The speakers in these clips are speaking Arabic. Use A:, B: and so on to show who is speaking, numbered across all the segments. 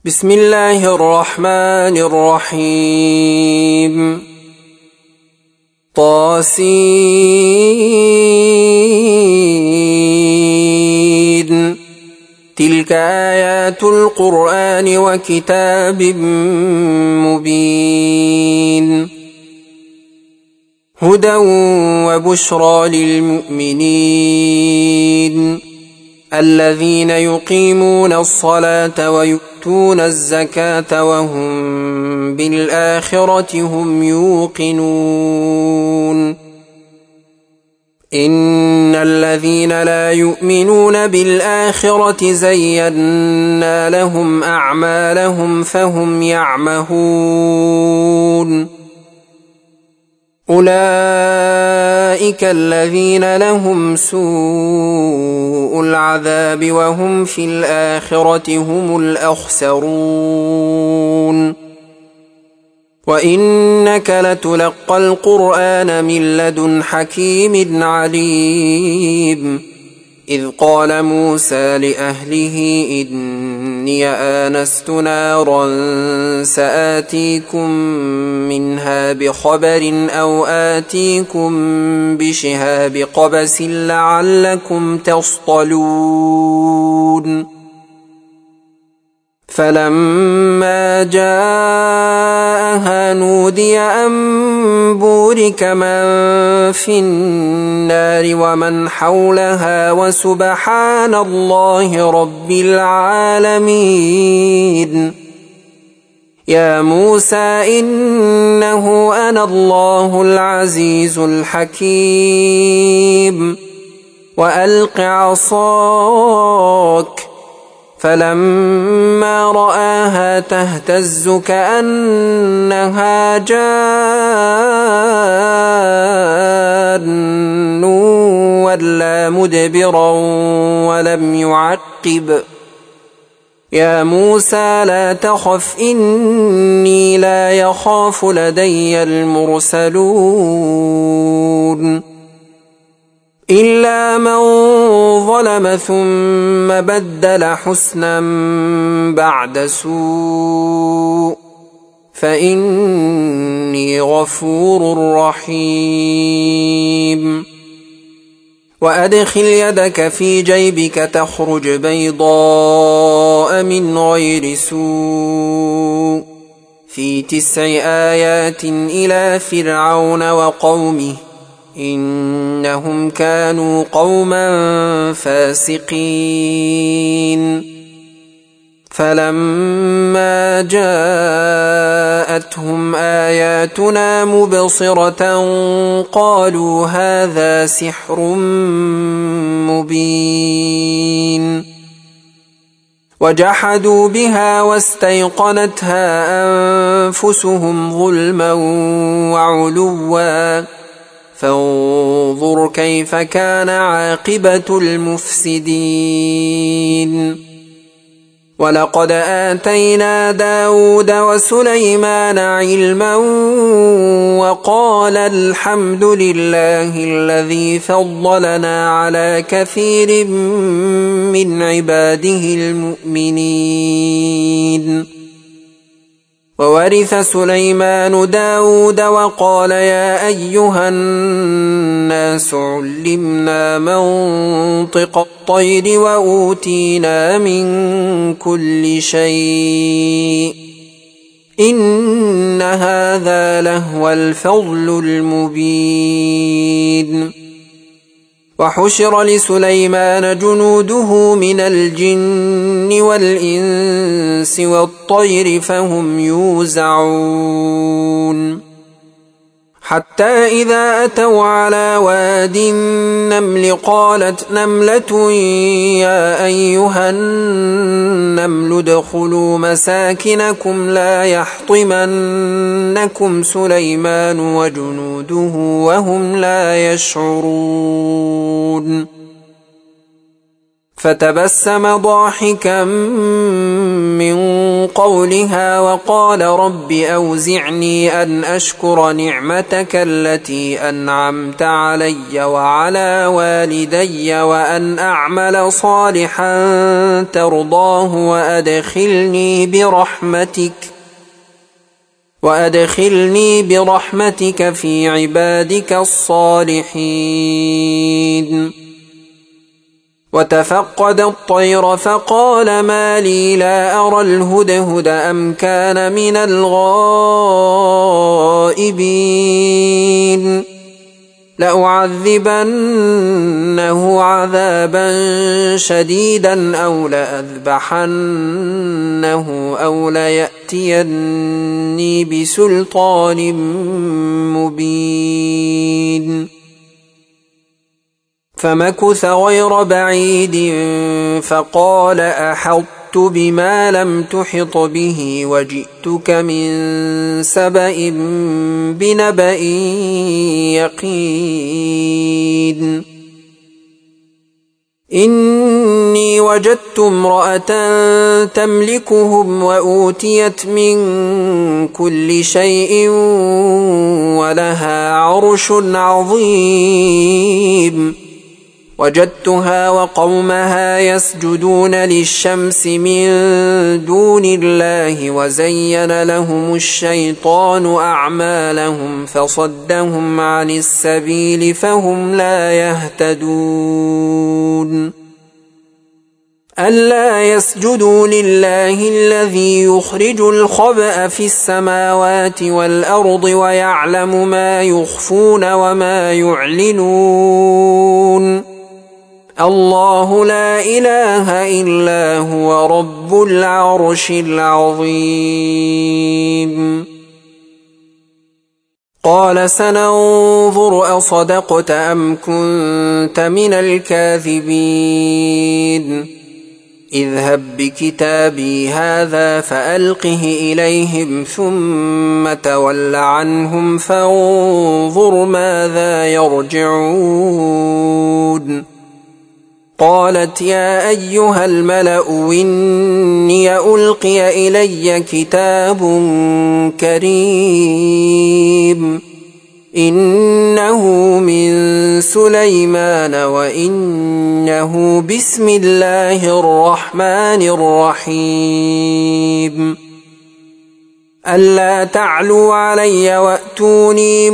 A: بسم الله الرحمن الرحيم طاسين تلك آيات القرآن وكتاب مبين هدى وبشرى للمؤمنين الذين يقيمون الصلاة ويؤتون الزكاة وهم بالآخرة هم يوقنون إن الذين لا يؤمنون بالآخرة زينا لهم أعمالهم فهم يعمهون أولئك الذين لهم سوء العذاب وهم في الآخرة هم الأخسرون وإنك لتلقى القرآن من لدن حكيم عليم إذ قال موسى لأهله إني آنست نارا سآتيكم منها بخبر أو آتيكم بشهاب قبس لعلكم تصطلون فلما جاءها نودي أن بورك من في النار ومن حولها وسبحان الله رب العالمين يا موسى إنه أنا الله العزيز الحكيم وألق عصاك فلما رآها تهتز كأنها جان ولى مدبرا ولم يعقب يا موسى لا تخف إني لا يخاف لدي المرسلون إلا من ظلم ثم بدل حسنا بعد سوء فإني غفور رحيم وأدخل يدك في جيبك تخرج بيضاء من غير سوء في 9 آيات إلى فرعون وقومه إنهم كانوا قوما فاسقين فلما جاءتهم آياتنا مبصرة قالوا هذا سحر مبين وجحدوا بها واستيقنتها أنفسهم ظلما وعلوا فانظر كيف كان عاقبة المفسدين ولقد آتينا داود وسليمان علما وقال الحمد لله الذي فضلنا على كثير من عباده المؤمنين وورث سليمان داود وقال يا أيها الناس علمنا منطق الطير وأوتينا من كل شيء إن هذا لهو الفضل المبين وحشر لسليمان جنوده من الجن والإنس والطير فهم يوزعون حتى إذا أتوا على واد النمل قالت نملة يا أيها النمل ادخلوا مساكنكم لا يحطمنكم سليمان وجنوده وهم لا يشعرون فتبسم ضاحكا من قولها وقال رب أوزعني أن أشكر نعمتك التي أنعمت علي وعلى والدي وأن أعمل صالحا ترضاه وأدخلني برحمتك في عبادك الصالحين. وتفقد الطير فقال ما لي لا أرى الهدهد أم كان من الغائبين لأعذبنه عذابا شديدا أو لأذبحنه أو ليأتيني بسلطان مبين. فمكث غير بعيد فقال أحطت بما لم تحط به وجئتك من سبأ بنبأ يقين. إني وجدت امرأة تملكهم وأوتيت من كل شيء ولها عرش عظيم. وجدتها وقومها يسجدون للشمس من دون الله وزين لهم الشيطان أعمالهم فصدهم عن السبيل فهم لا يهتدون. ألا يسجدوا لله الذي يخرج الخبأ في السماوات والأرض ويعلم ما يخفون وما يعلنون. الله لا إله إلا هو رب العرش العظيم. قال سننظر أصدقت أم كنت من الكاذبين. اذهب بكتابي هذا فألقه إليهم ثم تول عنهم فانظر ماذا يرجعون. قالت يا أيها الملأ إني ألقي إلي كتاب كريم إنه من سليمان وإنه بسم الله الرحمن الرحيم. ألا تعلوا علي وأتوني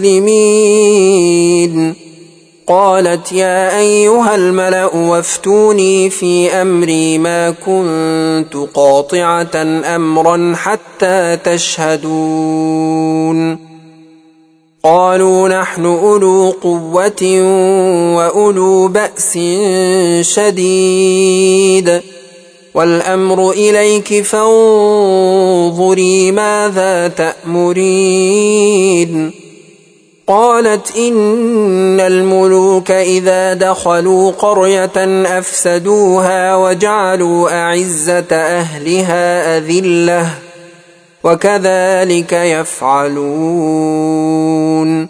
A: مسلمين. قالت يا أيها الملأ وافتوني في أمري ما كنت قاطعة أمرا حتى تشهدون. قالوا نحن أولو قوة وأولو بأس شديد والأمر إليك فانظري ماذا تأمرين. قالت إن الملوك إذا دخلوا قرية أفسدوها وجعلوا أعزة أهلها أذلة وكذلك يفعلون.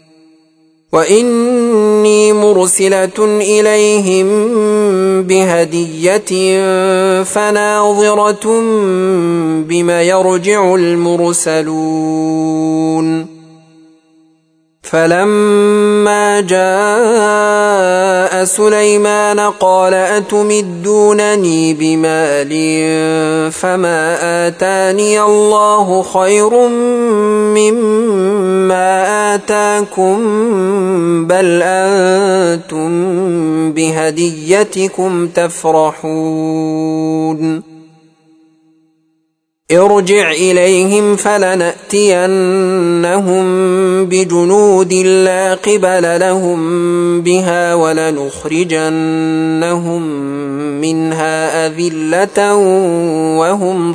A: وإني مرسلة إليهم بهدية فناظرة بما يرجع المرسلون. فلما جاء سليمان قال أتمدونني بمال فما آتاني الله خير مما آتاكم بل أنتم بهديتكم تفرحون. ارجع إليهم فلنأتينهم بجنود لا قبل لهم بها ولنخرجنهم منها أذلة وهم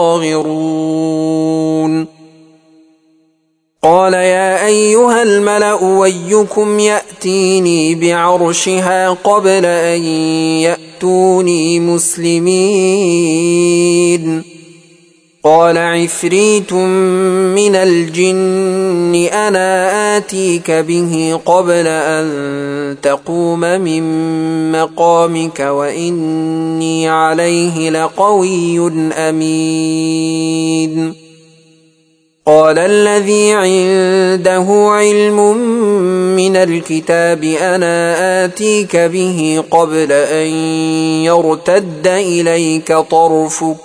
A: صاغرون. قال يا أيها الملأ ويكم يأتيني بعرشها قبل أن يأتوني مسلمين. قال عفريت من الجن أنا آتيك به قبل أن تقوم من مقامك وإني عليه لقوي أمين. قال الذي عنده علم من الكتاب أنا آتيك به قبل أن يرتد إليك طرفك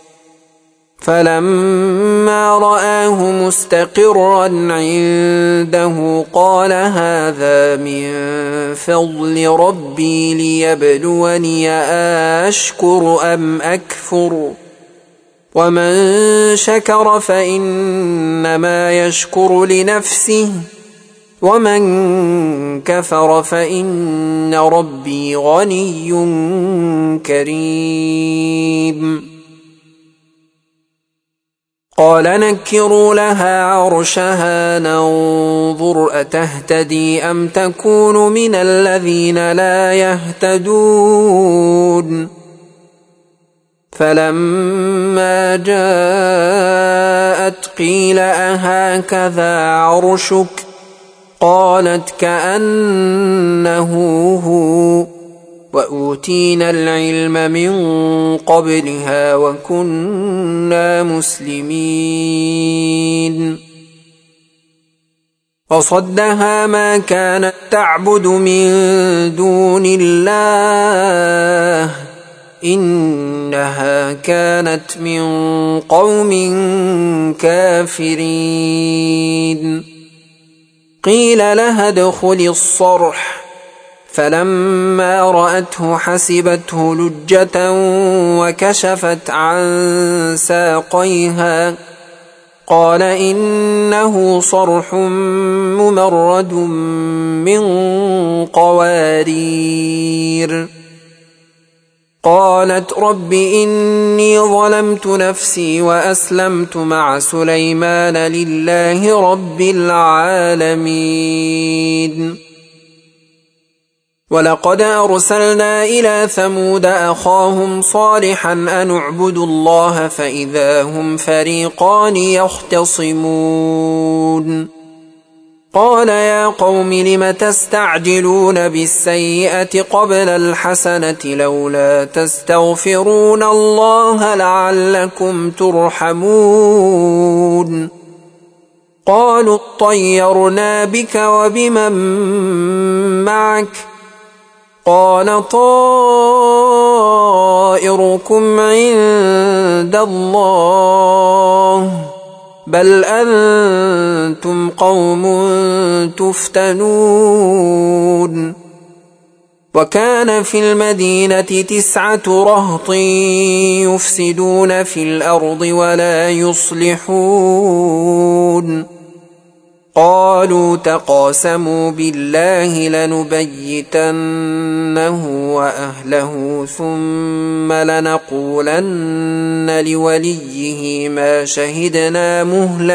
A: فلما رآه مستقرا عنده قال هذا من فضل ربي ليبلوني أشكر أم أكفر ومن شكر فإنما يشكر لنفسه ومن كفر فإن ربي غني كريم. قال نكروا لها عرشها ننظر أتهتدي أم تكون من الذين لا يهتدون. فلما جاءت قيل أهكذا عرشك قالت كأنه هو وأوتينا العلم من قبلها وكنا مسلمين. وصدها ما كانت تعبد من دون الله إنها كانت من قوم كافرين. قيل لها ادخلي الصرح فلما رأته حسبته لجة وكشفت عن ساقيها قال إنه صرح ممرد من قوارير. قالت رب إني ظلمت نفسي وأسلمت مع سليمان لله رب العالمين. ولقد أرسلنا إلى ثمود أخاهم صالحا أن اعبدوا الله فإذا هم فريقان يختصمون. قال يا قوم لم تستعجلون بالسيئة قبل الحسنة لولا تستغفرون الله لعلكم ترحمون. قالوا اطيرنا بك وبمن معك قال طائركم عند الله بل أنتم قوم تفتنون. وكان في المدينة 9 رهط يفسدون في الأرض ولا يصلحون. قالوا تقاسموا بالله لنبيتنه وأهله ثم لنقولن لوليه ما شهدنا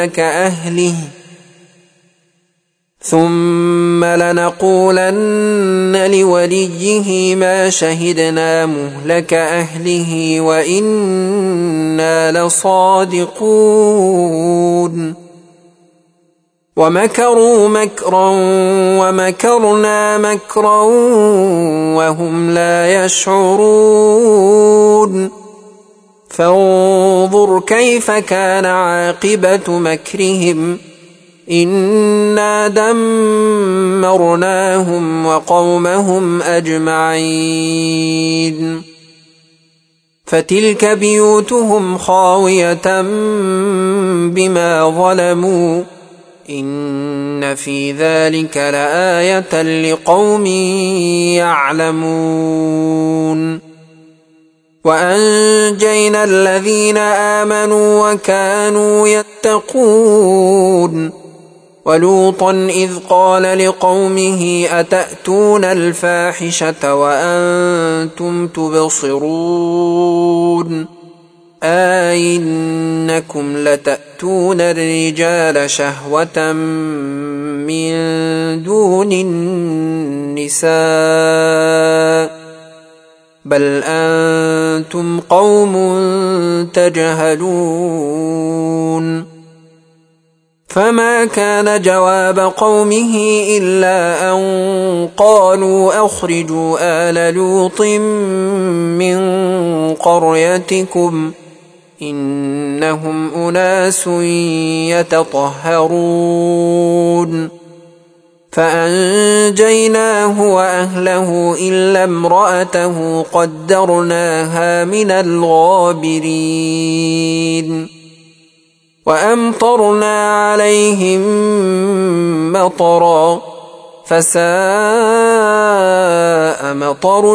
A: مهلك أهله وإنا لصادقون. ومكروا مكرا ومكرنا مكرا وهم لا يشعرون. فانظر كيف كان عاقبة مكرهم إنا دمرناهم وقومهم أجمعين. فتلك بيوتهم خاوية بما ظلموا إن في ذلك لآية لقوم يعلمون. وأنجينا الذين آمنوا وكانوا يتقون. ولوطا إذ قال لقومه أتأتون الفاحشة وأنتم تبصرون أئنكم لتأتون الرجال شهوة من دون النساء بل أنتم قوم تجهلون فما كان جواب قومه إلا أن قالوا أخرجوا آل لوط من قريتكم إنهم أناس يتطهرون فأنجيناه وأهله إلا امرأته قدرناها من الغابرين وأمطرنا عليهم مطرا فساء مطر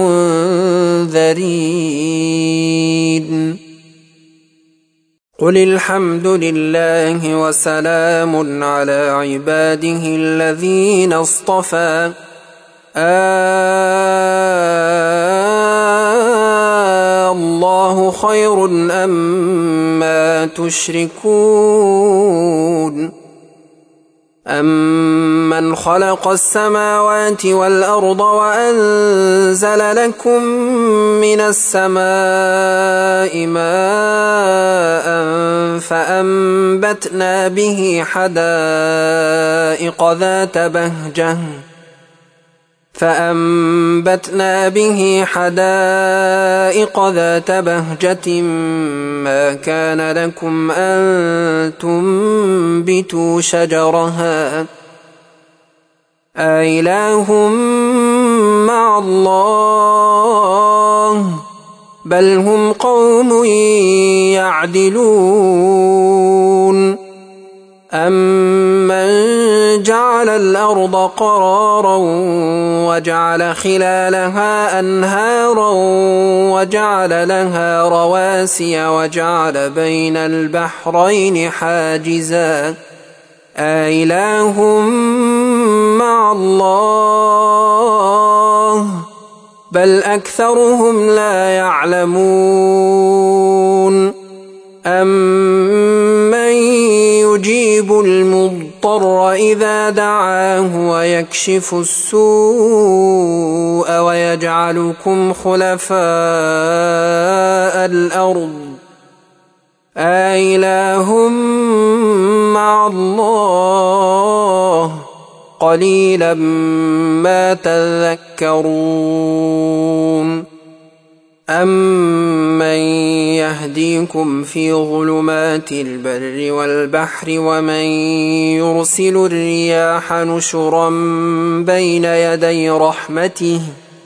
A: المنذرين قل الحمد لله وسلام على عباده الذين اصطفى الله خير أما تشركون أمن خلق السماوات والأرض وأنزل لكم من السماء ماء فأنبتنا به حدائق ذات بهجة ما كان لكم أن تنبتوا شجرها أإله مع الله بل هم قوم يعدلون أمن جعل الأرض قرارا وجعل خلالها أنهارا وجعل لها رواسي وجعل بين البحرين حاجزا أإله مع الله بل أكثرهم لا يعلمون أمن يجيب المضطر إذا دعاه ويكشف السوء ويجعلكم خلفاء الأرض أإله مع الله قليلا ما تذكرون أمن يهديكم في ظلمات البر والبحر ومن يرسل الرياح نشرا بين يدي رحمته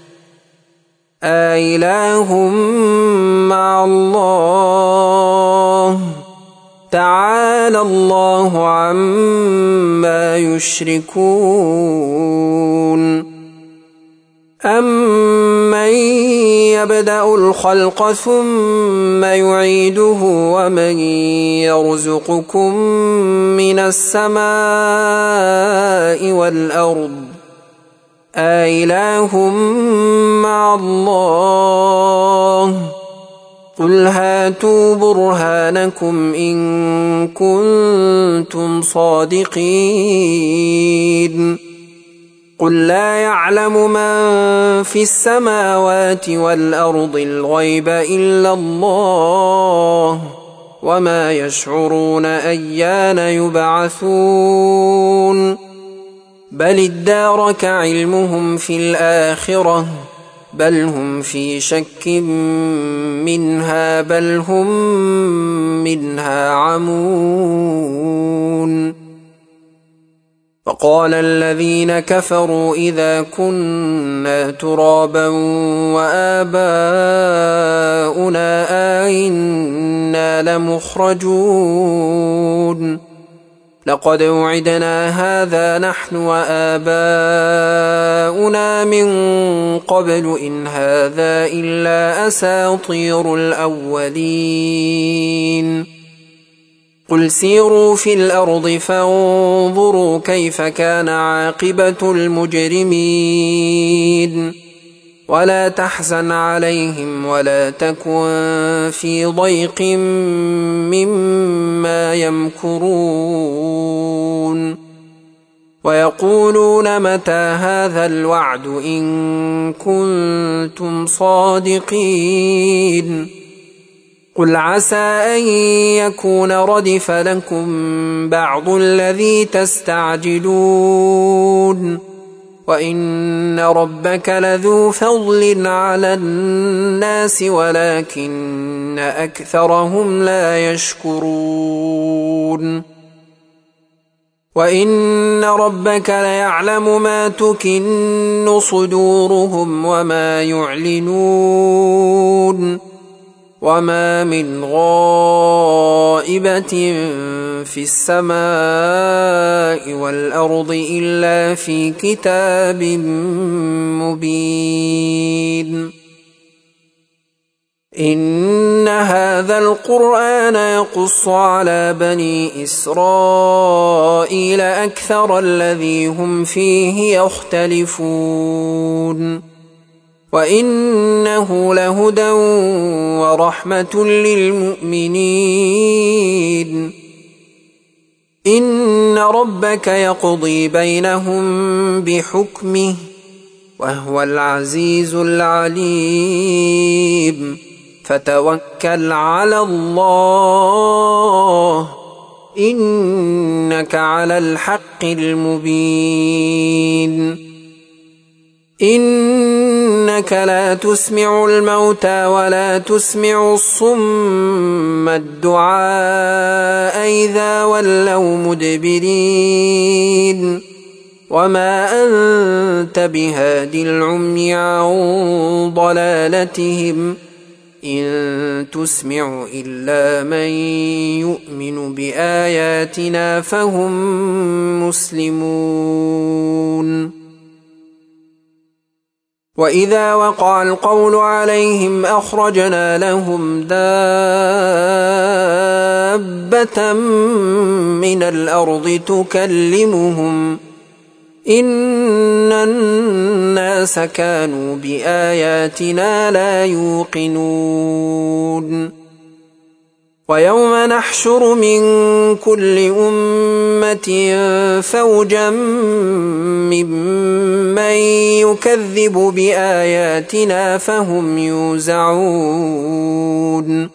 A: أإله مع الله تعالى الله عما يشركون أمن يبدأ الخلق ثم يعيده ومن يرزقكم من السماء والأرض أإله مع الله قل هاتوا برهانكم إن كنتم صادقين قل لا يعلم من في السماوات والأرض الغيب إلا الله وما يشعرون أيان يبعثون بل ادارك علمهم في الآخرة بل هم في شك منها بل هم منها عمون وقال الذين كفروا إذا كنا ترابا وآباؤنا أئنا لمخرجون لقد وعدنا هذا نحن وآباؤنا من قبل إن هذا إلا أساطير الأولين قل سيروا في الأرض فانظروا كيف كان عاقبة المجرمين ولا تحزن عليهم ولا تكن في ضيق مما يمكرون ويقولون متى هذا الوعد إن كنتم صادقين قل عسى أن يكون ردف لكم بعض الذي تستعجلون وإن ربك لذو فضل على الناس ولكن أكثرهم لا يشكرون وإن ربك ليعلم ما تكن صدورهم وما يعلنون وما من غائبة في السماء والأرض إلا في كتاب مبين إن هذا القرآن يقص على بني إسرائيل أكثر الذي هم فيه يختلفون وإنه لهدى ورحمة للمؤمنين إن ربك يقضي بينهم بحكمه وهو العزيز العليم فتوكل على الله إنك على الحق المبين إنك لا تسمع الموتى ولا تسمع الصم الدعاء إذا ولوا مدبرين وما أنت بهاد العمي عن ضلالتهم إن تسمع إلا من يؤمن بآياتنا فهم مسلمون وإذا وقع القول عليهم أخرجنا لهم دابة من الأرض تكلمهم إن الناس كانوا بآياتنا لا يوقنون ويوم نحشر من كل أمة فوجا ممن يكذب بآياتنا فهم يوزعون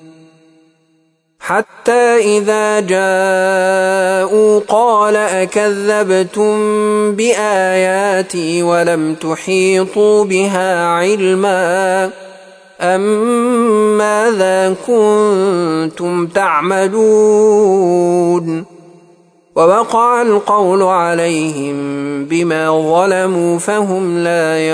A: حتى إذا جاءوا قال أكذبتم بآياتي ولم تحيطوا بها علما أم ماذا كنتم تعملون ووقع القول عليهم بما ظلموا فهم لا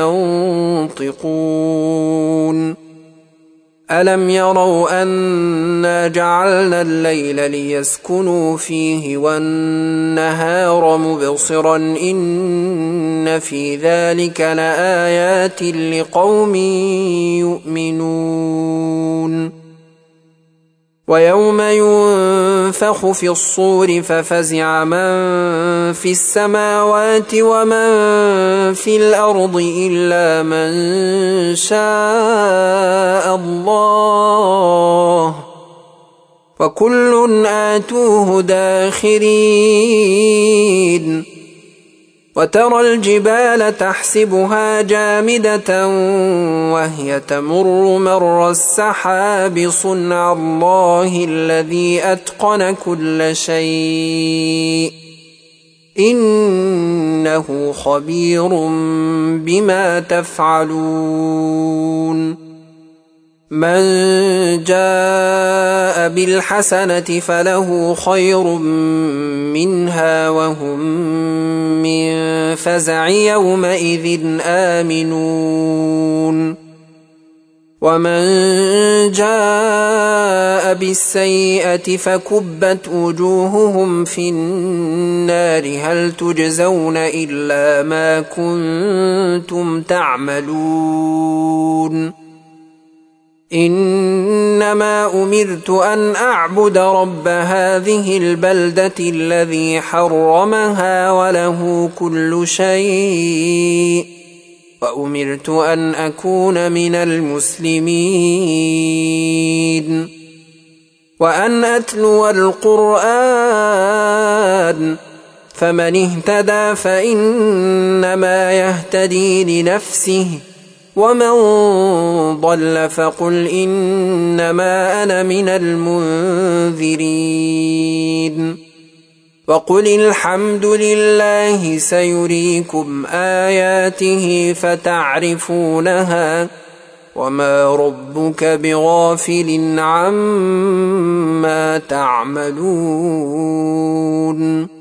A: ينطقون ألم يروا أنا جعلنا الليل ليسكنوا فيه والنهار مبصرا إن في ذلك لآيات لقوم يؤمنون ويوم ينفخ في الصور ففزع من في السماوات ومن في الأرض إلا من شاء الله وكل آتوه داخرين وترى الجبال تحسبها جامدة وهي تمر مر السحاب صنع الله الذي أتقن كل شيء إنه خبير بما تفعلون من جاء بالحسنة فله خير منها وهم من فزع يومئذ آمنون ومن جاء بالسيئة فكبت وجوههم في النار هل تجزون إلا ما كنتم تعملون إنما أمرت أن أعبد رب هذه البلدة الذي حرمها وله كل شيء وأمرت أن أكون من المسلمين وأن أتلو القرآن فمن اهتدى فإنما يهتدي لنفسه ومن ضل فقل إنما أنا من المنذرين وقل الحمد لله سيريكم آياته فتعرفونها وما ربك بغافل عما تعملون